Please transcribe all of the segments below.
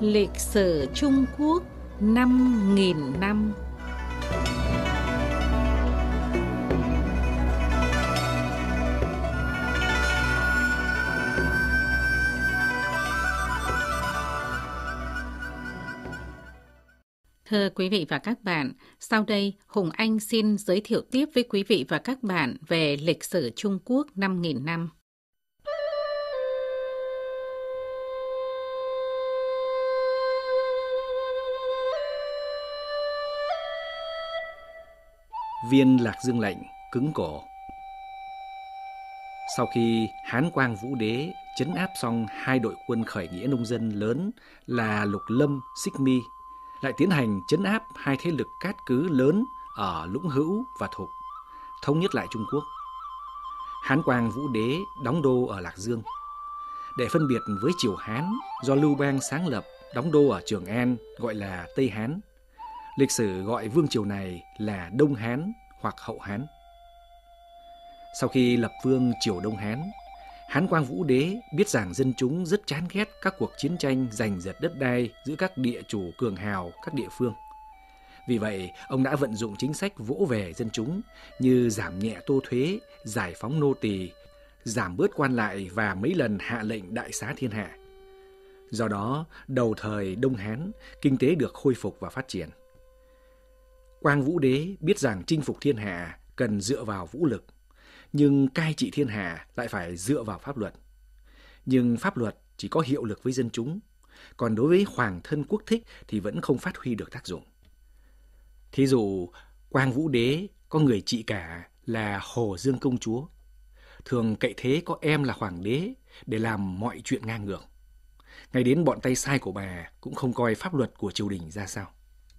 Lịch sử Trung Quốc 5.000 năm. Thưa quý vị và các bạn, sau đây Hùng Anh xin giới thiệu tiếp với quý vị và các bạn về lịch sử Trung Quốc 5.000 năm. Viên Lạc Dương lệnh cứng cổ. Sau khi Hán Quang Vũ Đế trấn áp xong hai đội quân khởi nghĩa nông dân lớn là Lục Lâm, Xích Mi, lại tiến hành trấn áp hai thế lực cát cứ lớn ở Lũng Hữu và Thục, thống nhất lại Trung Quốc. Hán Quang Vũ Đế đóng đô ở Lạc Dương. Để phân biệt với triều Hán do Lưu Bang sáng lập đóng đô ở Trường An gọi là Tây Hán, lịch sử gọi vương triều này là Đông Hán hoặc Hậu Hán. Sau khi lập vương triều Đông Hán, Hán Quang Vũ Đế biết rằng dân chúng rất chán ghét các cuộc chiến tranh giành giật đất đai giữa các địa chủ cường hào các địa phương. Vì vậy, ông đã vận dụng chính sách vỗ về dân chúng như giảm nhẹ tô thuế, giải phóng nô tỳ, giảm bớt quan lại và mấy lần hạ lệnh đại xá thiên hạ. Do đó, đầu thời Đông Hán, kinh tế được khôi phục và phát triển. Quang Vũ Đế biết rằng chinh phục thiên hạ cần dựa vào vũ lực, nhưng cai trị thiên hạ lại phải dựa vào pháp luật. Nhưng pháp luật chỉ có hiệu lực với dân chúng, còn đối với hoàng thân quốc thích thì vẫn không phát huy được tác dụng. Thí dụ, Quang Vũ Đế có người chị cả là Hồ Dương công chúa, thường cậy thế có em là hoàng đế để làm mọi chuyện ngang ngược. Ngay đến bọn tay sai của bà cũng không coi pháp luật của triều đình ra sao.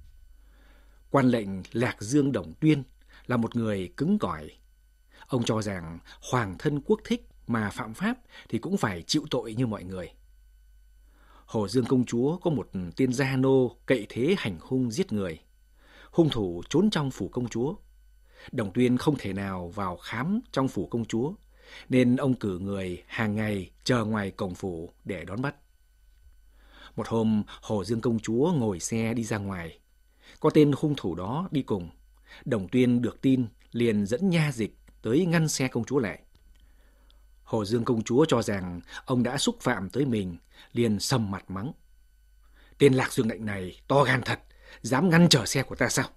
Quan lệnh Lạc Dương Đồng Tuyên là một người cứng cỏi. Ông cho rằng hoàng thân quốc thích mà phạm pháp thì cũng phải chịu tội như mọi người. Hồ Dương công chúa có một tên gia nô cậy thế hành hung giết người. Hung thủ trốn trong phủ công chúa. Đồng Tuyên không thể nào vào khám trong phủ công chúa, nên ông cử người hàng ngày chờ ngoài cổng phủ để đón bắt. Một hôm, Hồ Dương công chúa ngồi xe đi ra ngoài. Có tên hung thủ đó đi cùng. Đồng Tuyên được tin liền dẫn nha dịch tới ngăn xe công chúa lại. Hồ Dương công chúa cho rằng ông đã xúc phạm tới mình, liền sầm mặt mắng: "Tên Lạc Dương lệnh này to gan thật, dám ngăn trở xe của ta sao?"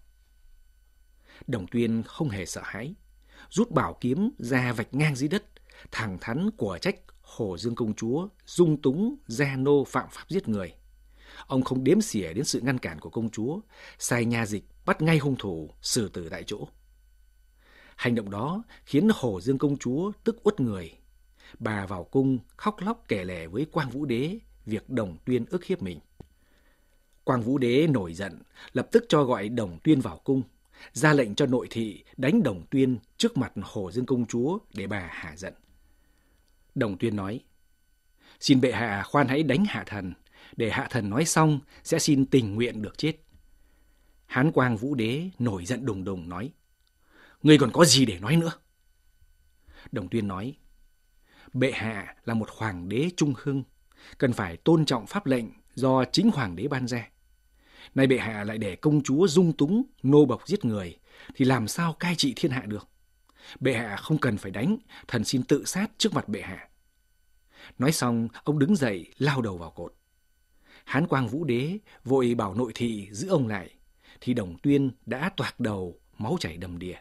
Đồng Tuyên không hề sợ hãi, rút bảo kiếm ra vạch ngang dưới đất, thẳng thắn của trách Hồ Dương công chúa dung túng gia nô phạm pháp giết người. Ông không đếm xỉa đến sự ngăn cản của công chúa, sai nha dịch bắt ngay hung thủ xử tử tại chỗ. Hành động đó khiến Hồ Dương công chúa tức uất người. Bà vào cung khóc lóc kể lể với Quang Vũ Đế việc Đồng Tuyên ức hiếp mình. Quang Vũ Đế nổi giận, lập tức cho gọi Đồng Tuyên vào cung, ra lệnh cho nội thị đánh Đồng Tuyên trước mặt Hồ Dương công chúa để bà hả giận. Đồng Tuyên nói: "Xin bệ hạ khoan hãy đánh hạ thần, để hạ thần nói xong sẽ xin tình nguyện được chết." Hán Quang Vũ Đế nổi giận đùng đùng nói: "Ngươi còn có gì để nói nữa?" Đồng Tuyên nói: "Bệ hạ là một hoàng đế trung hưng, cần phải tôn trọng pháp lệnh do chính hoàng đế ban ra. Nay bệ hạ lại để công chúa dung túng nô bộc giết người, thì làm sao cai trị thiên hạ được? Bệ hạ không cần phải đánh, thần xin tự sát trước mặt bệ hạ." Nói xong, ông đứng dậy lao đầu vào cột. Hán Quang Vũ Đế vội bảo nội thị giữ ông lại, thì Đồng Tuyên đã toạc đầu, máu chảy đầm đìa.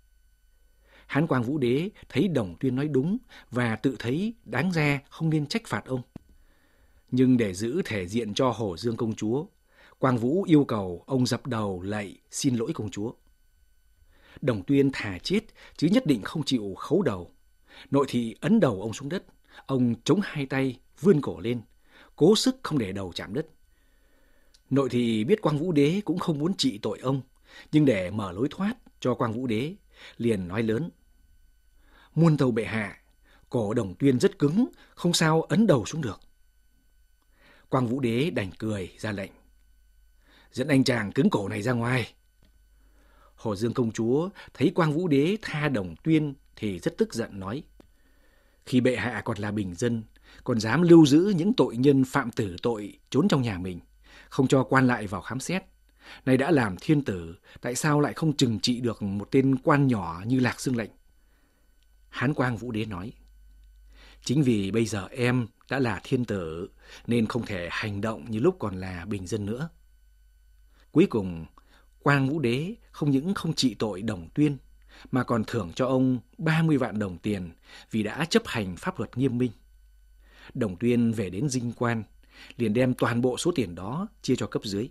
Hán Quang Vũ Đế thấy Đồng Tuyên nói đúng và tự thấy đáng ra không nên trách phạt ông. Nhưng để giữ thể diện cho Hồ Dương công chúa, Quang Vũ yêu cầu ông dập đầu lạy xin lỗi công chúa. Đồng Tuyên thà chết chứ nhất định không chịu khấu đầu. Nội thị ấn đầu ông xuống đất, ông chống hai tay vươn cổ lên, cố sức không để đầu chạm đất. Nội thị biết Quang Vũ Đế cũng không muốn trị tội ông, nhưng để mở lối thoát cho Quang Vũ Đế, liền nói lớn: "Muôn tâu bệ hạ, cổ Đồng Tuyên rất cứng, không sao ấn đầu xuống được." Quang Vũ Đế đành cười ra lệnh: "Dẫn anh chàng cứng cổ này ra ngoài." Hồ Dương công chúa thấy Quang Vũ Đế tha Đồng Tuyên thì rất tức giận nói: "Khi bệ hạ còn là bình dân, còn dám lưu giữ những tội nhân phạm tử tội trốn trong nhà mình, không cho quan lại vào khám xét. Này đã làm thiên tử, tại sao lại không trừng trị được một tên quan nhỏ như Lạc Dương lệnh? Hán Quang Vũ Đế nói, chính vì bây giờ em đã là thiên tử nên không thể hành động như lúc còn là bình dân nữa. Cuối cùng, Quang Vũ Đế không những không trị tội Đồng Tuyên mà còn thưởng cho ông 30 vạn đồng tiền vì đã chấp hành pháp luật nghiêm minh. Đồng Tuyên về đến dinh quan, liền đem toàn bộ số tiền đó chia cho cấp dưới.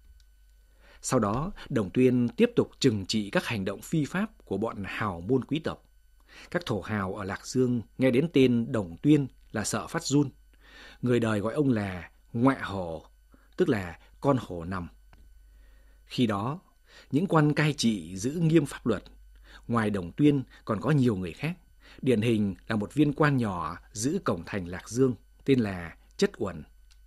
Sau đó, Đồng Tuyên tiếp tục trừng trị các hành động phi pháp của bọn hào môn quý tộc. Các thổ hào ở Lạc Dương nghe đến tên Đồng Tuyên là sợ phát run. Người đời gọi ông là Ngọa Hổ, tức là con hổ nằm. Khi đó, những quan cai trị giữ nghiêm pháp luật. Ngoài Đồng Tuyên còn có nhiều người khác. Điển hình là một viên quan nhỏ giữ cổng thành Lạc Dương, tên là Chất Uẩn.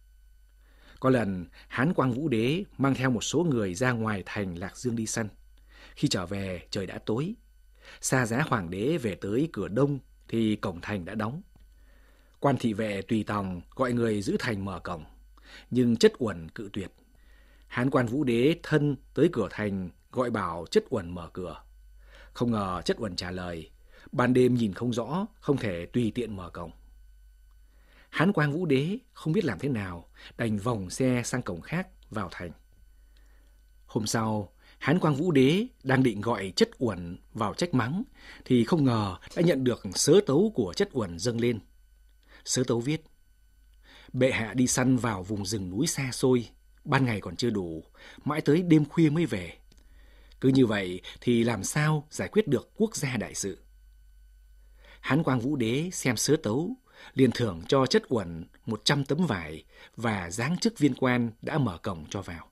Có lần, Hán Quang Vũ Đế mang theo một số người ra ngoài thành Lạc Dương đi săn. Khi trở về, trời đã tối. Xa giá hoàng đế về tới cửa đông thì cổng thành đã đóng. Quan thị vệ tùy tòng gọi người giữ thành mở cổng, nhưng Chất Uẩn cự tuyệt. Hán Quan Vũ Đế thân tới cửa thành gọi bảo Chất Uẩn mở cửa. Không ngờ Chất Uẩn trả lời, ban đêm nhìn không rõ, không thể tùy tiện mở cổng. Hán Quang Vũ Đế không biết làm thế nào, đành vòng xe sang cổng khác vào thành. Hôm sau, Hán Quang Vũ Đế đang định gọi Chất Uẩn vào trách mắng, thì không ngờ đã nhận được sớ tấu của Chất Uẩn dâng lên. Sớ tấu viết, bệ hạ đi săn vào vùng rừng núi xa xôi, ban ngày còn chưa đủ, mãi tới đêm khuya mới về. Cứ như vậy thì làm sao giải quyết được quốc gia đại sự? Hán Quang Vũ Đế xem sớ tấu, liền thưởng cho Chất Uẩn 100 tấm vải và giáng chức viên quan đã mở cổng cho vào.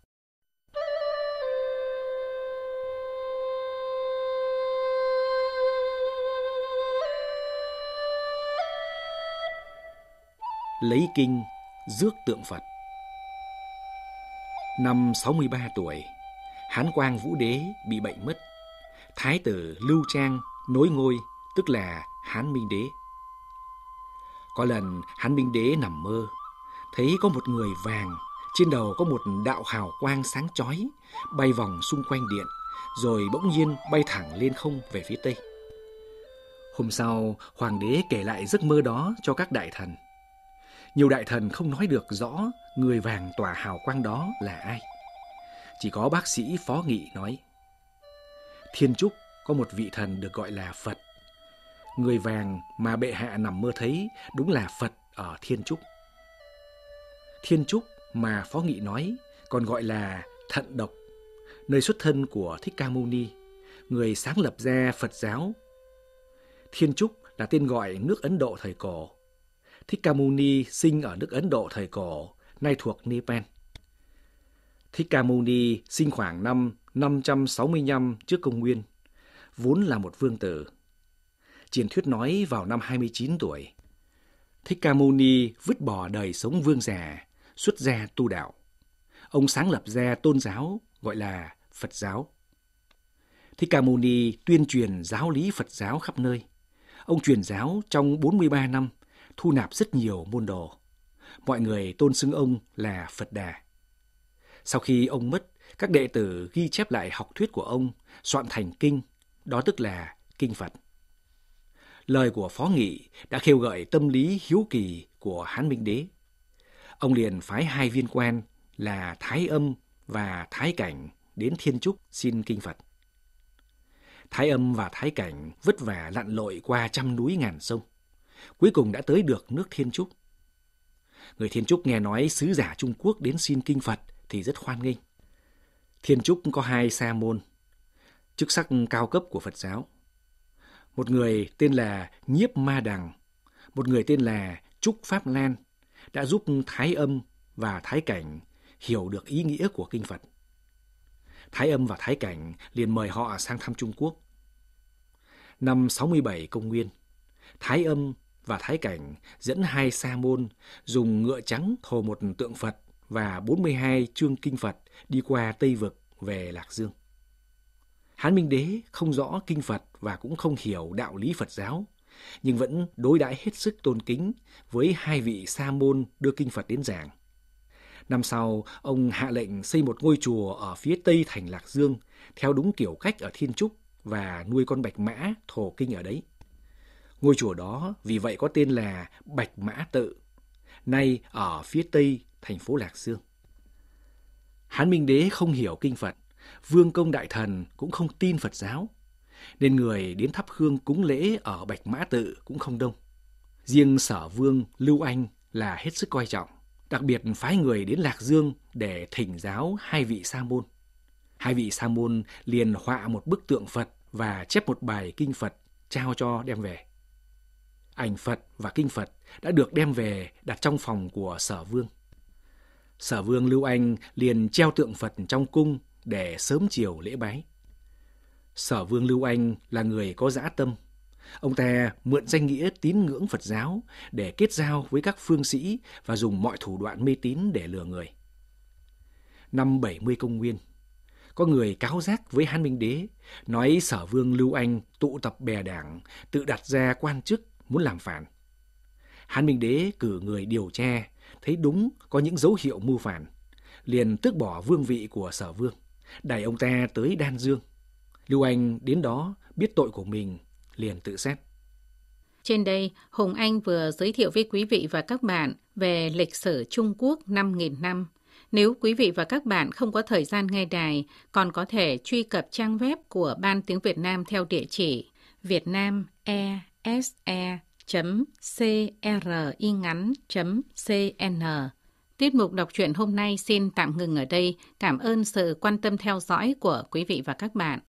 Lấy kinh rước tượng Phật. Năm 63 tuổi, Hán Quang Vũ Đế bị bệnh mất. Thái tử Lưu Trang nối ngôi, tức là Hán Minh Đế. Có lần Hán Minh Đế nằm mơ, thấy có một người vàng, trên đầu có một đạo hào quang sáng chói, bay vòng xung quanh điện, rồi bỗng nhiên bay thẳng lên không về phía tây. Hôm sau, hoàng đế kể lại giấc mơ đó cho các đại thần. Nhiều đại thần không nói được rõ người vàng tỏa hào quang đó là ai. Chỉ có bác sĩ Phó Nghị nói, Thiên Trúc có một vị thần được gọi là Phật. Người vàng mà bệ hạ nằm mơ thấy đúng là Phật ở Thiên Trúc. Thiên Trúc mà Phó Nghị nói còn gọi là Thận Độc, nơi xuất thân của Thích Ca Mâu Ni, người sáng lập ra Phật giáo. Thiên Trúc là tên gọi nước Ấn Độ thời cổ. Thích Ca Mâu Ni sinh ở nước Ấn Độ thời cổ, nay thuộc Nepal. Thích Ca Mâu Ni sinh khoảng năm 565 trước công nguyên, vốn là một vương tử. Truyền thuyết nói vào năm 29 tuổi, Thích Ca Mâu Ni vứt bỏ đời sống vương giả, xuất gia tu đạo. Ông sáng lập ra tôn giáo gọi là Phật giáo. Thích Ca Mâu Ni tuyên truyền giáo lý Phật giáo khắp nơi. Ông truyền giáo trong 43 năm, thu nạp rất nhiều môn đồ. Mọi người tôn xưng ông là Phật Đà. Sau khi ông mất, các đệ tử ghi chép lại học thuyết của ông, soạn thành kinh, đó tức là Kinh Phật. Lời của Phó Nghị đã khêu gợi tâm lý hiếu kỳ của Hán Minh Đế. Ông liền phái 2 viên quan là Thái Âm và Thái Cảnh đến Thiên Trúc xin Kinh Phật. Thái Âm và Thái Cảnh vất vả lặn lội qua trăm núi ngàn sông, cuối cùng đã tới được nước Thiên Trúc. Người Thiên Trúc nghe nói sứ giả Trung Quốc đến xin Kinh Phật thì rất hoan nghênh. Thiên Trúc có 2 sa môn, chức sắc cao cấp của Phật giáo. Một người tên là Nhiếp Ma Đằng, một người tên là Trúc Pháp Lan đã giúp Thái Âm và Thái Cảnh hiểu được ý nghĩa của Kinh Phật. Thái Âm và Thái Cảnh liền mời họ sang thăm Trung Quốc. Năm 67 công nguyên, Thái Âm và Thái Cảnh dẫn 2 sa môn dùng ngựa trắng thồ một tượng Phật và 42 chương Kinh Phật đi qua Tây Vực về Lạc Dương. Hán Minh Đế không rõ Kinh Phật và cũng không hiểu đạo lý Phật giáo, nhưng vẫn đối đãi hết sức tôn kính với 2 vị sa môn đưa Kinh Phật đến giảng. Năm sau, ông hạ lệnh xây một ngôi chùa ở phía tây thành Lạc Dương, theo đúng kiểu cách ở Thiên Trúc và nuôi con bạch mã thổ kinh ở đấy. Ngôi chùa đó vì vậy có tên là Bạch Mã Tự, nay ở phía tây thành phố Lạc Dương. Hán Minh Đế không hiểu kinh Phật, vương công đại thần cũng không tin Phật giáo, nên người đến thắp hương cúng lễ ở Bạch Mã Tự cũng không đông. Riêng Sở Vương Lưu Anh là hết sức coi trọng, đặc biệt phái người đến Lạc Dương để thỉnh giáo hai vị sa môn. Hai vị sa môn liền họa một bức tượng Phật và chép một bài kinh Phật trao cho đem về. Ảnh Phật và kinh Phật đã được đem về đặt trong phòng của Sở Vương. Sở Vương Lưu Anh liền treo tượng Phật trong cung để sớm chiều lễ bái. Sở Vương Lưu Anh là người có dã tâm. Ông ta mượn danh nghĩa tín ngưỡng Phật giáo để kết giao với các phương sĩ và dùng mọi thủ đoạn mê tín để lừa người. Năm 70 công nguyên, có người cáo giác với Hán Minh Đế, nói Sở Vương Lưu Anh tụ tập bè đảng, tự đặt ra quan chức muốn làm phản. Hán Minh Đế cử người điều tra, thấy đúng có những dấu hiệu mưu phản, liền tước bỏ vương vị của Sở Vương, đẩy ông ta tới Đan Dương. Lưu Anh đến đó biết tội của mình, liền tự sát. Trên đây, Hùng Anh vừa giới thiệu với quý vị và các bạn về lịch sử Trung Quốc 5.000 năm. Nếu quý vị và các bạn không có thời gian nghe đài, còn có thể truy cập trang web của Ban Tiếng Việt Nam theo địa chỉ vietnamese.cringắn.cn. Tiết mục đọc truyện hôm nay xin tạm ngừng ở đây. Cảm ơn sự quan tâm theo dõi của quý vị và các bạn.